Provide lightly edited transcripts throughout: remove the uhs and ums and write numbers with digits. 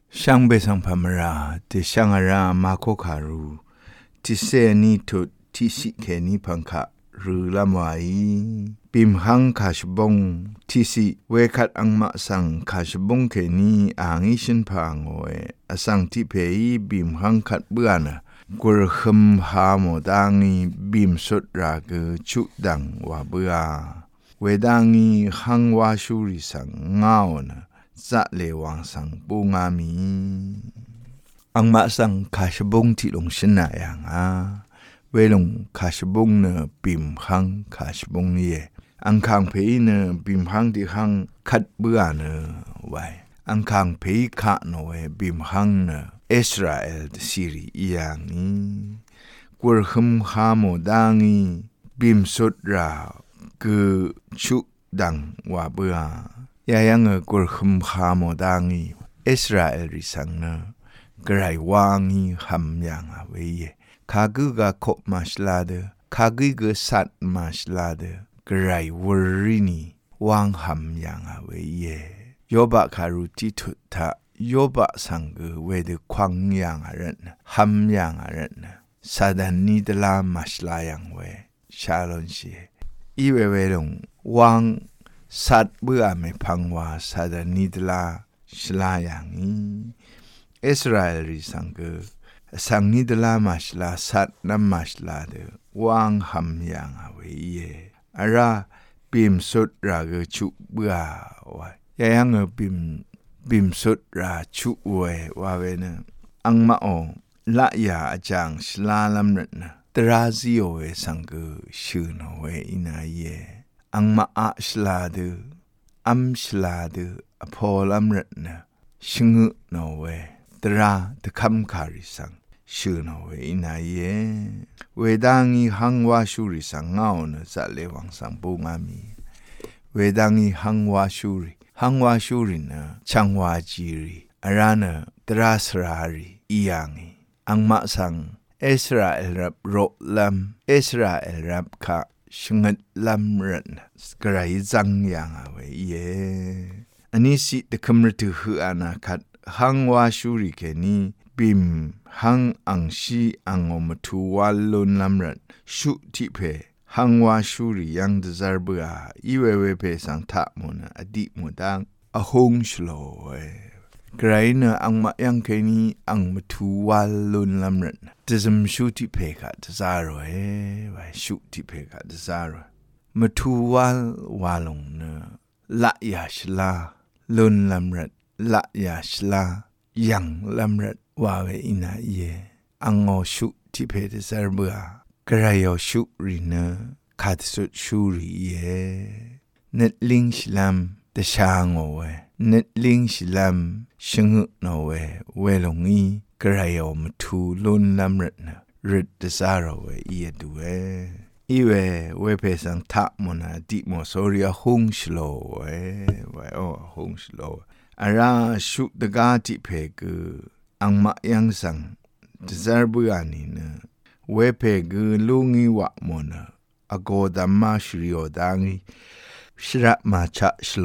ช่างเบสังพามราติช่างอารามาโคคารูติเซนีทุติสิเคนีพังคะรือละมวายปิมหังคาชบงทิสิเวคัดอังมะสังคาชบงเคนีอ่างอิชินพางโออสังทิเพยบิมหังคัดเบือนะกุรคมหาโมดังอีบิมสุดรากชุดังว่าเบือเวดังอีหังวาชูริสังเงานะจะเลวังสังปูงามีอังมะสังคาชบงที่ลงชนะอย่างเวลงคาชบงเนปิมหังคาชบงเยอังคางเพยเนปิมหังที่หังคัดเบื่อเนไว้อังคางเพยคะโนเวปิมหังเนอิสราเอลซีรีอย่างนี้กุรคมฮาโมดังอีปิมสุดราคือชุดังว่าเบื่อยายังกุรคมฮาโมดังอีอิสราเอลริสังเนกระไรวางอีหำอย่างเวยคากุกะโคมาชลาเดคากุกะสัตมาชลาเดกระไรวรินีวางหำอย่างเวยโยบะคารุติทุตะโยบะสังกเวเดควังอย่างรันหำอย่างรันซาดานิดลามาชลาอย่างเวชาลอนเชอีเวเวลงวางสัตเบื่อไม่พังว่าซาดานิดลาชลาอย่างนี้อิสราเอลริสังกสังนิดลามาชลาสัตนัมมาชลาเดวางหำอย่างเวยอาราปิมสุดรากชุเบื่อไว้ยังปิมสุดราชุเวว่าเวนะอังมาโอละยาจางชลาลัมรนะตราซิโอเวสังกชื่อนเวอินาเยอังมาอาชลาเดอัมชลาเดอพอลัมรนะชงุนเวตราตะคำคาริสังชื่อนเวอินาเยเวดังอีหังวาชูริสังเงาเนจะเลวังสังปูงามีเวดังอีหังวาชูรินะชังวาจีรีอารานะตราสรารีอียังอังมะสังอิสราเอลรับโรลัมอิสราเอลรับคะชงดลัมรันกระไรจังยังเวเยอันนี้สิตะคำรตุหืออนาคัดหังวาชูริเคนีปิมหังอังชีอังอมทูวาลุนลัมรันชุติเพหังวาชูริยังดซาร์เบืออีเวเวเพสังทะมนะอดีมดังอหงชโลไกรเนอังมายังเคนีอังมทูวาลุนลัมรันจะจำชุติเพกัดซาร์ไว้ชุติเพกัดซาร์มทูวาลงเนละยาชลาลุนลัมรันละยาชลายังลัมรันว่าเวอินาเยอังโอชุติเพดซาร์เบือกระยอชุริเนขาดสุดชูริเยเนตลิงชลัมตะชางโอเวเนตลิงชลัมชงุโนเวเวลงอีกระยอมทูลุนลัมรันริดตะซาร์เวอียดูอีเวเพสังทะมนาดิโมโซริอาฮงชโลเวโอฮงชโลอาราชุตกาติเพกอังมายังสังตะซาร์เบือนีเนเวเพกลุงอีวะมนะอโกดัมมาชริโอดังชระมาชะชโล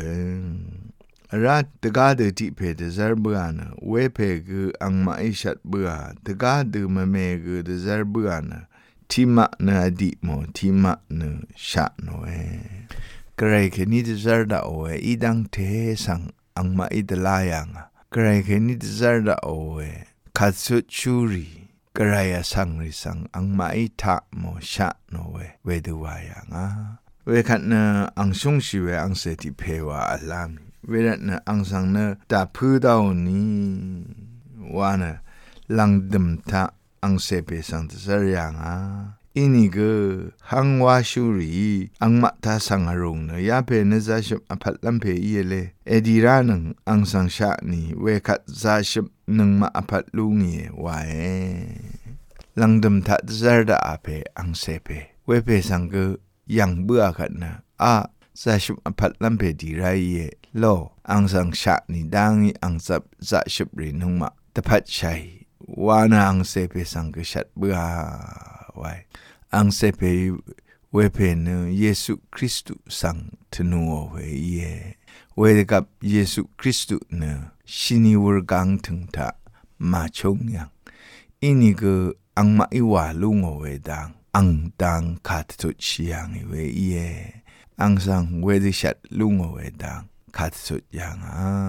รัตตกาเดติเพเดซาร์เบือนะเวเพกอังมาอิชัดเบือตกาเดมเมกเดซาร์เบือนะทิมะนะอดิโมทิมะนะชะโนกระไรเคนิเดซาร์ดาโออีดังเทสังอังมาอิดลายังกระไรเคนิเดซาร์ดาโอคัดสุดชูรีกระไรสังริสังอังมาอิทะโมชะโนเวดูวายังเวขัดนะอังซุงชิเวอังเสติเพวาอัลลามิเวรัตนะอังสังนะตาพูดเอานี้ว่านะลังดมทะอังเสเปสังตะสรยังอินี่ก็หังวาชูรีอังมัตตาสังหรงนะยาเพนะซาชบอภัตลัมเพอีเลเอดีรานังอังสังชะนี่เวขัดซาชบนังมาอภัตลุงเยวายลังดมทะตะสรดาเพอังเสเปเวเพสังก็ยังเบื่อขัดนะซาชบอภัตลัมเพดีไรเยโลอังสังชะนี่ดังอังซับซาชบรินุงมาตะพัดชัยวานาอังเสเปสังก็ชัดเบื่อไว้อังเซเปเวเพนเยซูคริสต์สังทนูเวเยเวกับเยซูคริสต์เนชินิวรกังถึงทะมาชงยังอินี่ก็อังมาอิวาลุงเวดังอังดังขาดสุดเชียงเวเยอังสังเวดิชัดลุงเวดังขาดสุดยัง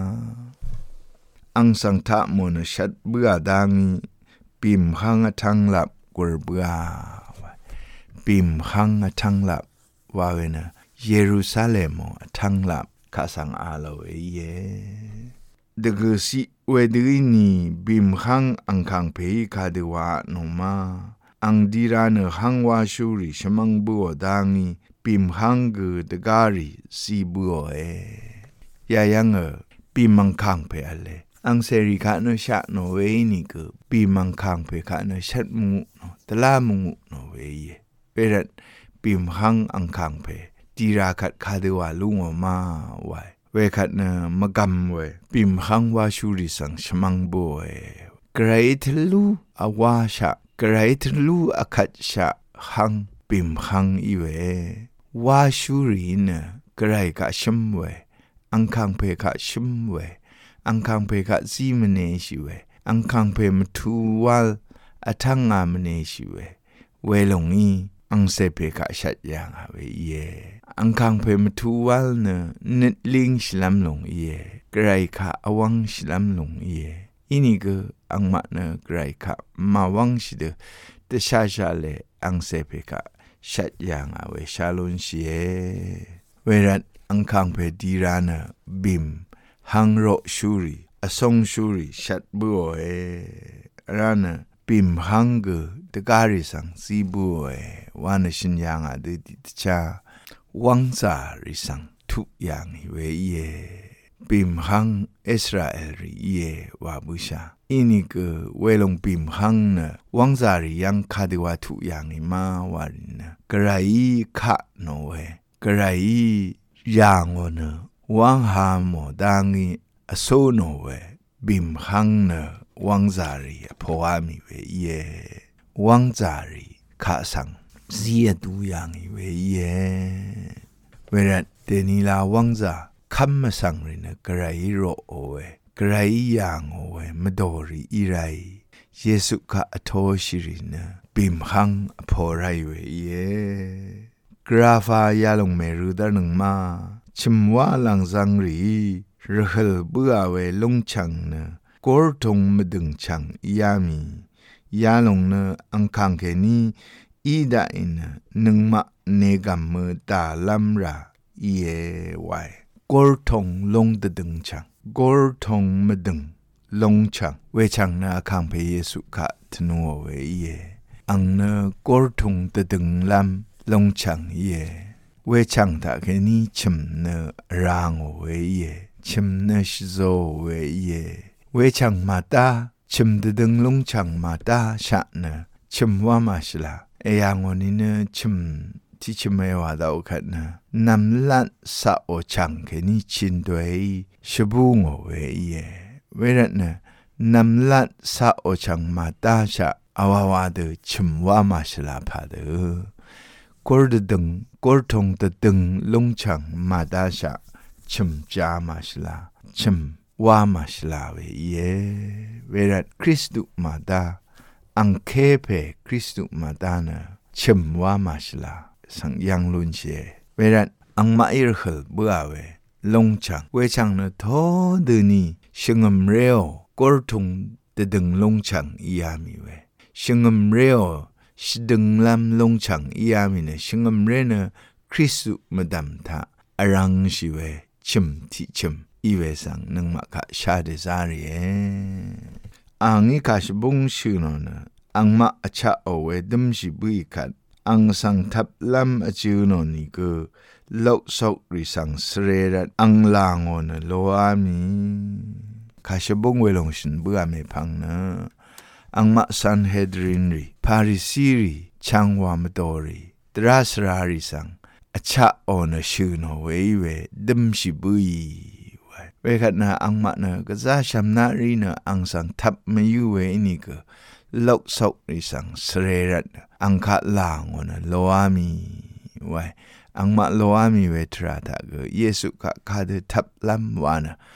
อังสังทะมนชัดเบื่อดังปิมขังทังหลับกวเบื่อปิมขังทังหลับว่าเวนะเยรูซาเล็มทังหลับข้าสังอาโลเยเดกสิเวดีนีบิมขังอังคังเพยคาเดวะโนมาอังดีรานขังวาชูริชมังบัวดังนีบิมขังกเดการิสีบัวยายังบิมมังคังเพอเลอังเซริกาโนชะโนเวนี่ก็บิมมังคังเพคาโนชัดมุโนตลามุโนเวเยเปรัดบิมขังอังคังเพตีราคัดคาเดวะลุงอมาไวเวคัดนะมะกำเวปิมขังวาชูริสังชมังบัวไกรทลูอาวาชะไกรทลูอคัดชะขังปิมขังอีเววาชูรินะไกรกะชมเวอังคังเพกะชมเวอังคังเพกะซีมเนชิเวอังคังเพมทูวัลอทังงามเนชิเวเวลงอีอังเซเพกะชัดยังเวเยอังคังเพมทูวัลเนนิดลิงชลัมลงเยไกรกะอวังชลัมลงเยอินี่ก็อังมะเนไกรกะมาวังชิเดเตชาชาเลอังเซเพกะชัดยังเวชาลุนเชเวรัตอังคังเพดีรานะบิมฮังโรชูริอสงชูริชัดบัวรานะปิมฮังกเดการิสังซีบัววานชินยังเดติตชาวังซาริสังทุกอย่างเวเยปิมฮังอิสราเอลริเยวาบุชาอินี่ก็เวลงปิมฮังนะวังซาริยังคาเดวาทุกอย่างมาวารินะกระไรคะโนเวกระไรยังวนะวังฮามอดังอีอโซโนเวบิมฮังนะวังซาริพออามิเวเยวังซาริข้าสังเสียดูยังเวเยเวรเดนิลาวังซาคัมมาสังรินะกระไรโรโอเวกระไรยังโอเวมดอริอีไรเยซูข้าอโทชิรินะบิมฮังพอไรเวเยกราฟายาลงเมรุดานึงมาชิมว่าลังซังรีรหลเบื่อเวลงชังเนกอร์ทงมดึงชังยามียาลงเนอังคังเคนีอีดาอินนึงมะเนกัมเมตาลัมราเยไวกอร์ทงลงตะดึงชังกอร์ทงมดึงลงชังเวชังนาคังเพเยสุขะทนัวเวเยอังเนกอร์ทงตะดึงลัมลงชังเยเวชังตะเคนีชิมเนรางเวเยชิมเนชโซเวเยเวชังมาตาชิมตะดึงลงชังมาตาชะเนชิมว่ามาชลาเอยังวันนี้เนชิมที่ชิมเอวาดาวขัดเนนำลัดสะโอชังเคนีชินด้วยชบุงเวเยเวรัตเนนำลัดสะโอชังมาตาชะอาวาวาเดชิมว่ามาชลาพาเดกอร์ดึงกอร์ทงตะดึงลงชังมาตาชะชิมจามาชลาชิมว่ามาชลาเวเยเวรัตคริสตุมาตาอังเคเพคริสตุมาตานะชิมว่ามาชลาสังยังลุนเชเวรัตอังมาอิรขลเบื่อเวลงชังเวชังนะทอดนีชงมเรียวกอร์ทงตะดึงลงชังยามีเวชงมเรียวชดึงลำลงชังยามิเนชงมเรเนคริสตุมาดัมทาอรังชิเวชิมทิชิมอีเวสังนึงมาคะชาเดซารีอังอีกาชบุงชื่อนนอังมาอชาโอเวดมชิบุยคัดอังสังทับลำอจิวนนิก็โลกสกริสังสเรรัดอังลางอนโลอามีคาชบุงเวลงชินบัวเมพังนะอังมาซันเฮดรินรีพาริซีรีชังวามดอรีตราสราริสังอชาโอนชื่อนเวเวดมชิบุยเวขัดนาอังมาเนก็จะชำนารีเนอังสังทับมาอยู่เวนี่ก็โลกสกริสังสเรรัดอังคาลางอนโลอามีไวอังมาโลอามีเวทราตะก็เยซูกะคาเดทับลำวานะ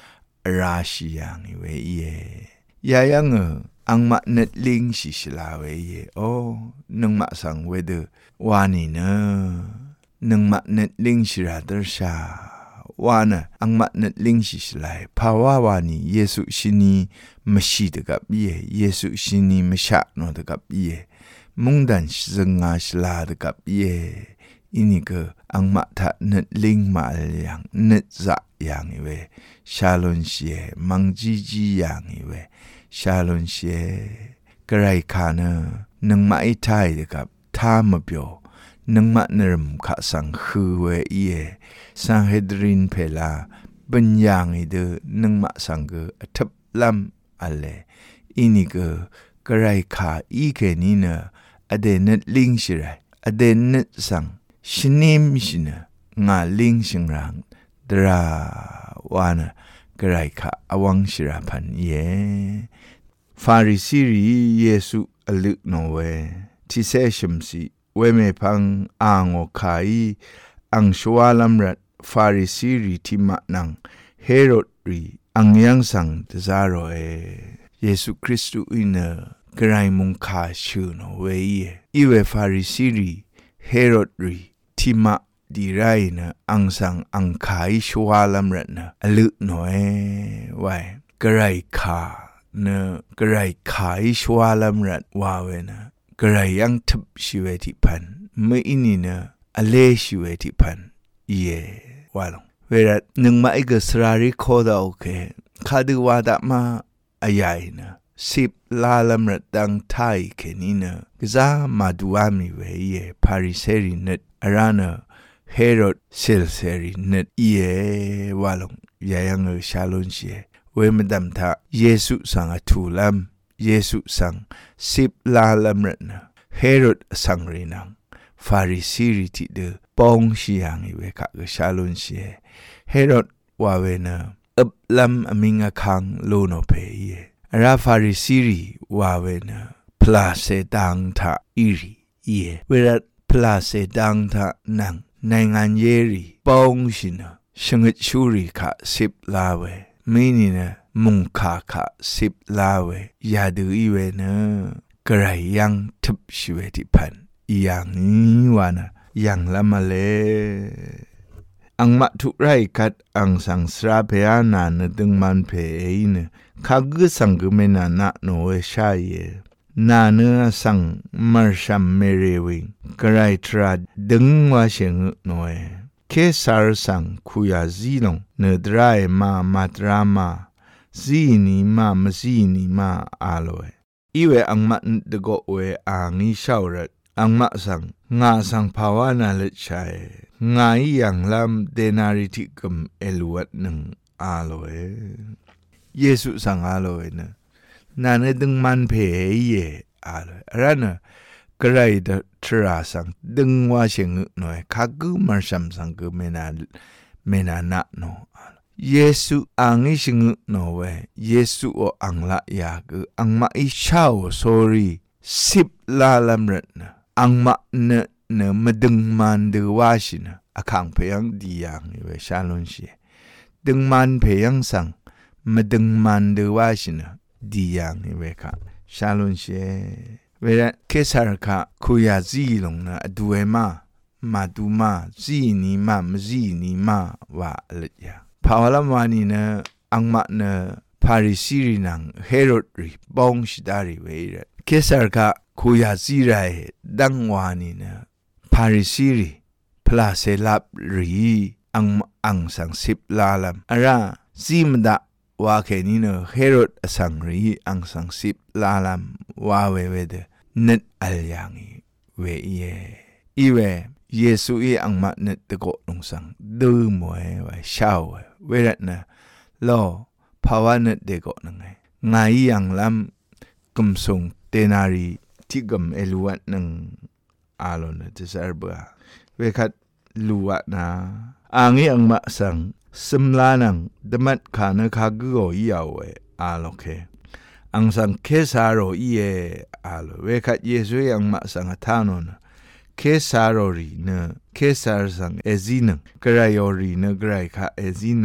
ราชิยังเวเยยายังอังมะเน็ตลิงชิชลาเวเยโอนึงมะสังเวเดวานีเนนึงมะเน็ตลิงชิราดรชาวานะอังมะเน็ตลิงชิชลายภาวะวานีเยซูชินีมชิดกับเยซูชินีมชะโนดกับมุงดันซึงงาชลาดกับอินี่ก็อังมาทะเนตลิงมาอย่างเนตจะอย่างเวชาลอนเชมังจีอย่างเวชาลอนเชกระไรคานะนึงมาไอไทยกับท่ามเปียวนึงมาเนรมขะสังคือเวสังเฮดรินเพลาบัญญังเดนึงมาสังเกทับลำอะไรอินี่ก็กระไรคาอีแค่นี้เนอเดเนตลิงชิไรอเดเนตสังชินิมชินะงาลิงชิงรังดราวานะกระไรคะอวังชิราพันฟาริสีรีเยซูอลึกโนเวที่เสชมสีเวเมพังอ่างโอคายอังชวาลัมรัดฟาริสีรีที่มานังเฮโรดรีอังยังสังตซาโรเยซูคริสต์อินกระไรมุงคาชูโนเวอีเวฟาริสีรีเฮโรดรีที่มาดีไรนะอังสังอังขายชวาลัมรัดนะอลึกหน่อยไว้กระไรขาเนกระไรขายชวาลัมรัดว่าเวนะกระไรยังทับชีวติพันเมื่ออินี่นะอเลชีวติพันว่าลงเวลาหนึ่งมาอีกสราริโคดาโอเคข้าดูว่าดมาอายายนะ10 ลาลัมรัดดังไทยแค่นี้นะกษามาดูอามีเวพาริเซริเนตอารานะเฮโรดเซลเซริเนตว่าลงยายังชาลอนเชเวมดัมทาเยซูสังอทูลัมเยซูสัง10 ลาลัมรัดนะเฮโรดสังรินังฟาริสีริติเดปองชียังเวคะกชาลอนเชเฮโรดว่าเวนะอับลัมอมิงะคังโลโนเพราฟาริสีรีว่าเวนะพลาเซดังทาอิริเวลาพลาเซดังทานังในงานเยรีปองชินะชงดชูริคะ10 ลาเวมีนี่นะมุงคาคะ10 ลาเวยาดูอีเวนะกระไรยังทับชีวติพันอย่างนี้วานะอย่างละมาเลอังมาทุไรกัดอังสังสราเพยานานดึงมันเพยนข้ากุสังกุเมนานะโนเอชายนาเนื้อสังมาชัมเมเรวิงกระไรทราดึงว่าเชงโนเอเคสารสังคุยาซีลงเนดรายมาตรามาซีนีมซีนีมาอาโลอีเวอังมาดโกเวอางิชาวรัดอังมาสังงาสังภาวนาเลชัยงาอย่างลำเดนาริติกมเอลวัดหนึ่งอาโลเยซูสังอาโลนะนาเนดึงมันเพยอาโลอะไรนะกระไรเดทราสังดึงว่าเชงหน่อยข้ากูมาชัมสังกูเมนานะโนเยซูอังอิชงโนเวเยซูโออังละยากูอังมาอิชาวสอรี10 ลาลัมรัดนะอังมาเนมาดึงมันดูว่าชินะอาคังเพยังดีอย่างเวชาลอนเชดึงมันเพยังสังมาดึงมันดูว่าชินะดีอย่างเวค่ะชาลอนเชเวลาเคสาร์ค่ะคุยาซีลงนะดูเอมาดูมาซีนีมซีนีมาว่าอะไรอย่างภาวะวานีนะอังมาเนพาริสีรินังเฮโรดรีบองชิดาริเวรเคสาร์ค่ะคุยาซีไรดังวานีนะพาริสีรีพลาเซลับรีอังสัง10 ลาลัมอาราซีมดาว่าแค่นี้เนเฮโรดสังรีอังสัง10 ลาลัมว่าเวเดเน็ตอัลยังเวอีเวเยซูอังมาเน็ตตะโกลงสังดูมวยไว้ชาวเวรนะลอภาวะเน็ตเดโกนังไงยังลำกุมทรงเตนารีที่กุมเอลวัดนังอาลอนจะสารบัวเวคัดลัวนะอังอังมาสังสมลานังดมัดขานะขากุโกยาวอาโลเคอังสังเคสาโรอาโลเวคัดเยซูอังมาสังทานนเคสาโรรีเนเคสาสังเอซินังกระไรอรีเนกระไรคะเอซินัง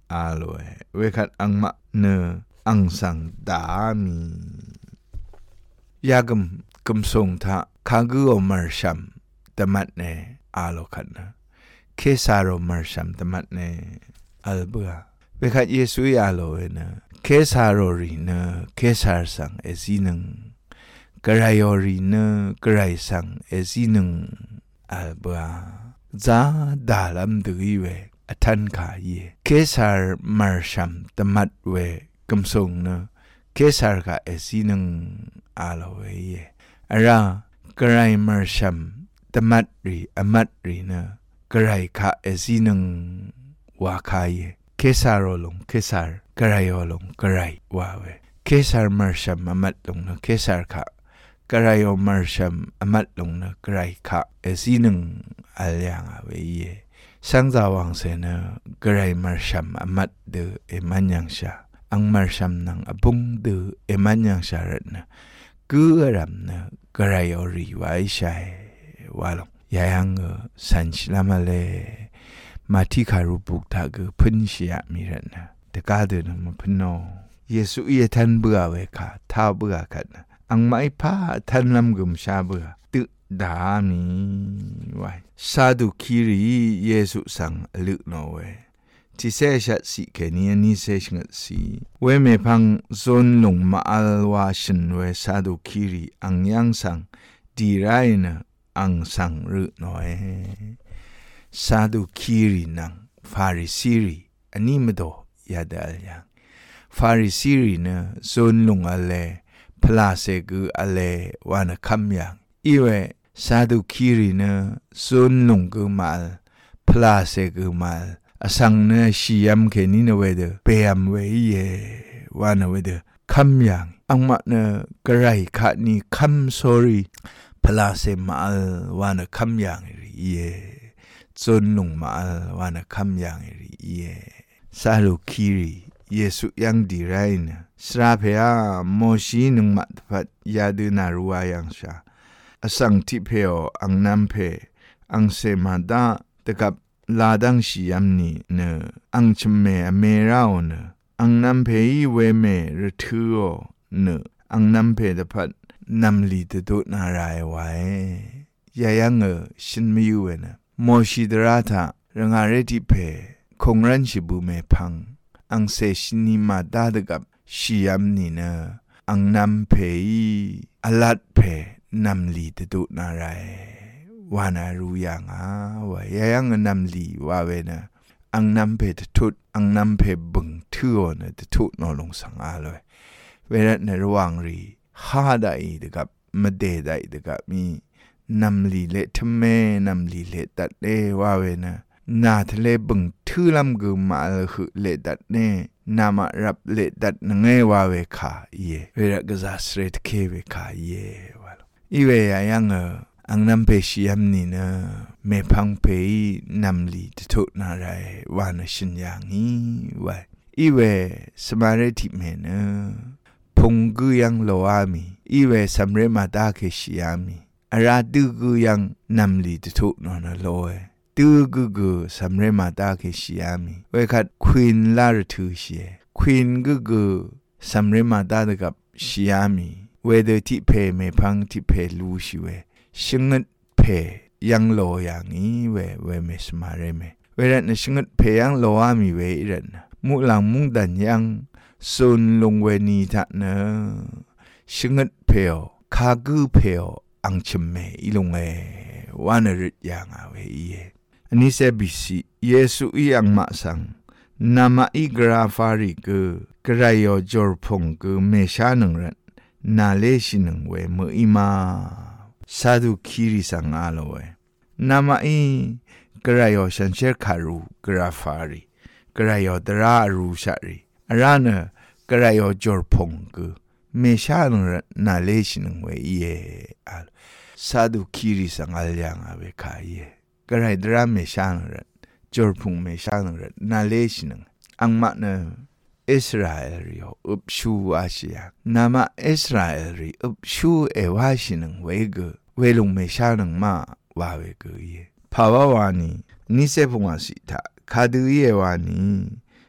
อาลวยเวคัดอังมะเนอังสังดามียากมกมทรงทะคากุอมารชัมตมัดเนอาโลคันนะเคสารอมารชัมตมัดเนอัลเบะเวคัดเยซูอาโลเวนะเคสารอรีนะเคสารสังเอซีนึงกระไรอรีนะกระไรสังเอซีนึงอัลเบะจาดาลัมดุยเวอทันขาเยเคสารมารชัมตมัดเวกมทรงนะเคสารกะเอซีนึงอาโลเวเยอรากระไรมารชัมตมัดรีอมัดรีนะกระไรคะเอซีนึงวาคายเยเคสารลงเคสารกระไรลงกระไรวาเวเคสารมารชัมอมัดลงนะเคสารคะกระไรมารชัมอมัดลงนะกระไรคะเอซีนึงอัลยังเวเยสังจาวังเสนะกระไรมารชัมอมัดเดเอมันยังชาอังมารชัมนังอบุงเดเอมันยังชาระนะกูอรำนะกระไรอรีไว้ใช่ว่าลงยายังสันชลามาเลมาที่คารุบุกทากพึ่งเสียมีระนะแต่กาเดินมาพึ่งโนเยซูเยทันเบื่อเวค่ะท้าเบื่อกันนะอังไม่พาทันลำกุมชาเบื่อตึดามีไว้ซาดุคิริเยซูสังลึกโนเวที่เสชัดสิแค่นี้นี่เสชงัดสิเวเมพังโซนลงมาอัลวาชันเวซาดุคิริอังยังสังดีไรนะอังสังรึหน่อยซาดุคิรินังฟาริซีรีอันนี้ไม่ดูยาเดลยังฟาริซีรีนะโซนลงอะไรพลาเซกุอะไรวานะคำยังอีเวซาดุคิรินะโซนลงกุมาลพลาเซกุมาลอสังเนชียมแค่นี้นะเวเดเปียมเวเยวานะเวเดคำยังอังมะเนกระไรคะนี่คำ sorry พลาเซมาลวานะคำยังเยจนลงมาลวานะคำยังเยซาลูคิริเยซูยังดีไรนะสราเพยโมชีนึงมัดพัดยาดูนารัวยังชาอสังทิเพโออังนัมเพอังเซมาดาตะกับลาดังชียมนี่เนอังชเมอเมราโอเนอังนัมเพยเวเมรทือโอเนอังนัมเพตะพัดนำลีตะตุนารายไว้ยายังชินมิวเวนะโมชิดราธารังอาเรติเพคงรันชิบุเมพังอังเซชินิมาดาดกับชียมนี่เนอังนำเพยอลัดเพนำลีตะตุนารายวานารู้ยังว่ายายังนำลีว่าเวนะอังนำเพตะทุดอังนำเพบึงทื่อนะตะทุดนอลงสังอาเลยเวลาในระหว่างรีฮาได้ดกับมาเดได้ดกับมีนำลีเลทเมนำลีเลตัดเอว่าเวนะนาทะเลบึงทื่อลำกุมาลคือเลตัดเนนามารับเลตัดนังเอว่าเวขาเยเวลากษัตริย์เคเวขาเยว่าอีเวยังอังนำเพชียมนี่นะเมพังเพยนำลีตะทุนารายว่านะชินอย่างนี้ว่าอีเวสมาเรติเมนะพงกุยังโลอามีอีเวสัมเรมาตาเคชิยามีอาราดูกุยังนำลีตะทุนอนโลเอดูกุสัมเรมาตาเคชิยามีเวคัดควีนลาร์ทูเชควีนกุสัมเรมาตาดกับชิยามีเวเดติเพเมพังติเพลูชิเวชิงดเพยังโลอย่างนี้เวเมสมาเรเมเวลาในชิงดเพยังโลอามีเวอิรันมุหลังมุงดันยังซุนลงเวนีทันเนชิงดเพอคากุเพออังชเมอิลงเอวานริดยังเวเยอันนี้เซบิสิเยซูยังมาสังนามาอิกราฟาริกกระยอจอร์พงกเมชานังรันนาเลชินังเวเมอิมาซาดุคิริสังอาโลเวนามาอิกระยอชันเชคารุกราฟาริกระยอดรารูชาริอารานะกระยอจอร์พงกเมชานังรันนาเลชินังเวเยอาซาดุคิริสังอาลยังเวคายเยกระยดราเมชานังรันจอร์พงเมชานังรันนาเลชินังอังมะเนอิสราเอลรีอุบชูอาชียนามาอิสราเอลรีอุบชูเอวาชินังเวกเวลุงเมชานังมาวาเวกเยภาวะวานีนิเซพงวาสิทาคาดูเยวานี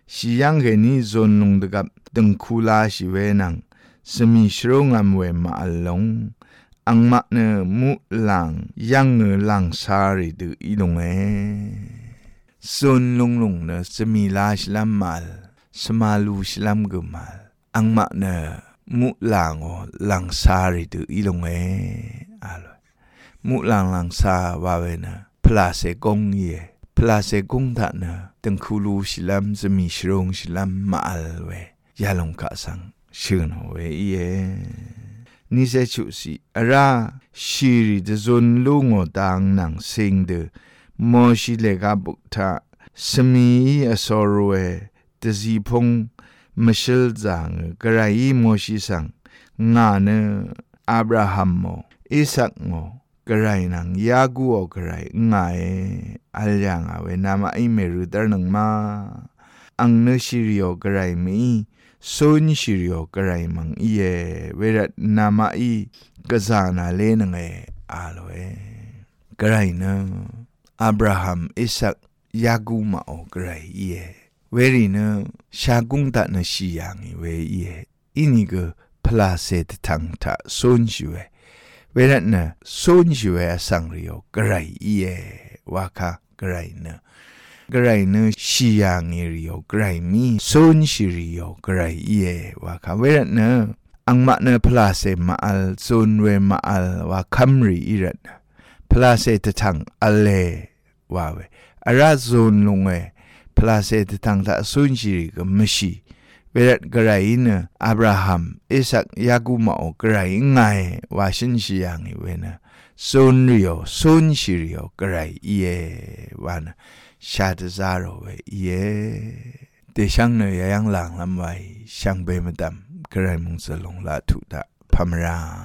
สิยังเกนี้จนลงตะกับตึงคูลาสิเวนังสมีชโรงามเวมาอัลลงอังมะเนมุลังยังเงลังซาริดูอีลงจนลงเนสมีลาชลัมมัลสมาลูชลัมกุมัลอังมะเนมุลังลังซาริดูอีลงอะลอยมุลังซาวาเวนะพลาเซกงเยพลาเซกงทะนะตึงคูลูชิลัมจะมีชโรงชิลัมมาอัลเวยาลงกะสังชื่นเวเยนี่เสชุสิอาราชีริดจนลุงอดังนังเซิงเดมอชิเลกาบุกทะสมีอสอรเวตจีพงมชิลจังกระไรมอชิสังงาเนอับราฮัมโมอิสักโมกระไรนังยากูอกระไรง่ายอัลยังเอาเวนามาอิเมรุดร์นังมาอังเนชิริโอกระไรมีโซนชิริโอกระไรมังเยเวรนามาอีกะซานาเลนังอาโลกระไรนะอับราฮัมอิสักยากูมาอกระไรเยเวรีนะชากุงตะนะชิยังเวเยอินิกพลาเซตทังทะโซนชิเวเวรนะโซนชิเวสังริโอกระไรเยวาคากระไรนะกระไรนะชิยังริโอกระไรมีโซนชิริโอกระไรเยวาคาเวรนะอังมะนะพลาเซมาอัลโซนเวมาอัลวาคัมริอิรันพลาเซตทังอัลเลวาเวอาราโซนลงพลาเซตทังทะโซนชิริก็ไม่ชีเวรกระไรนะอับราฮัมอิสักยากูมาอกระไรง่ายวาชินชิยังเวนะโซนริโอโซนชิริโอกระไรเยวานะชาตซาโรเวเยเตชังเนยยังหลังลำไว้ช่างเบมดำกระไรมุงสลงลาทุดะพามรา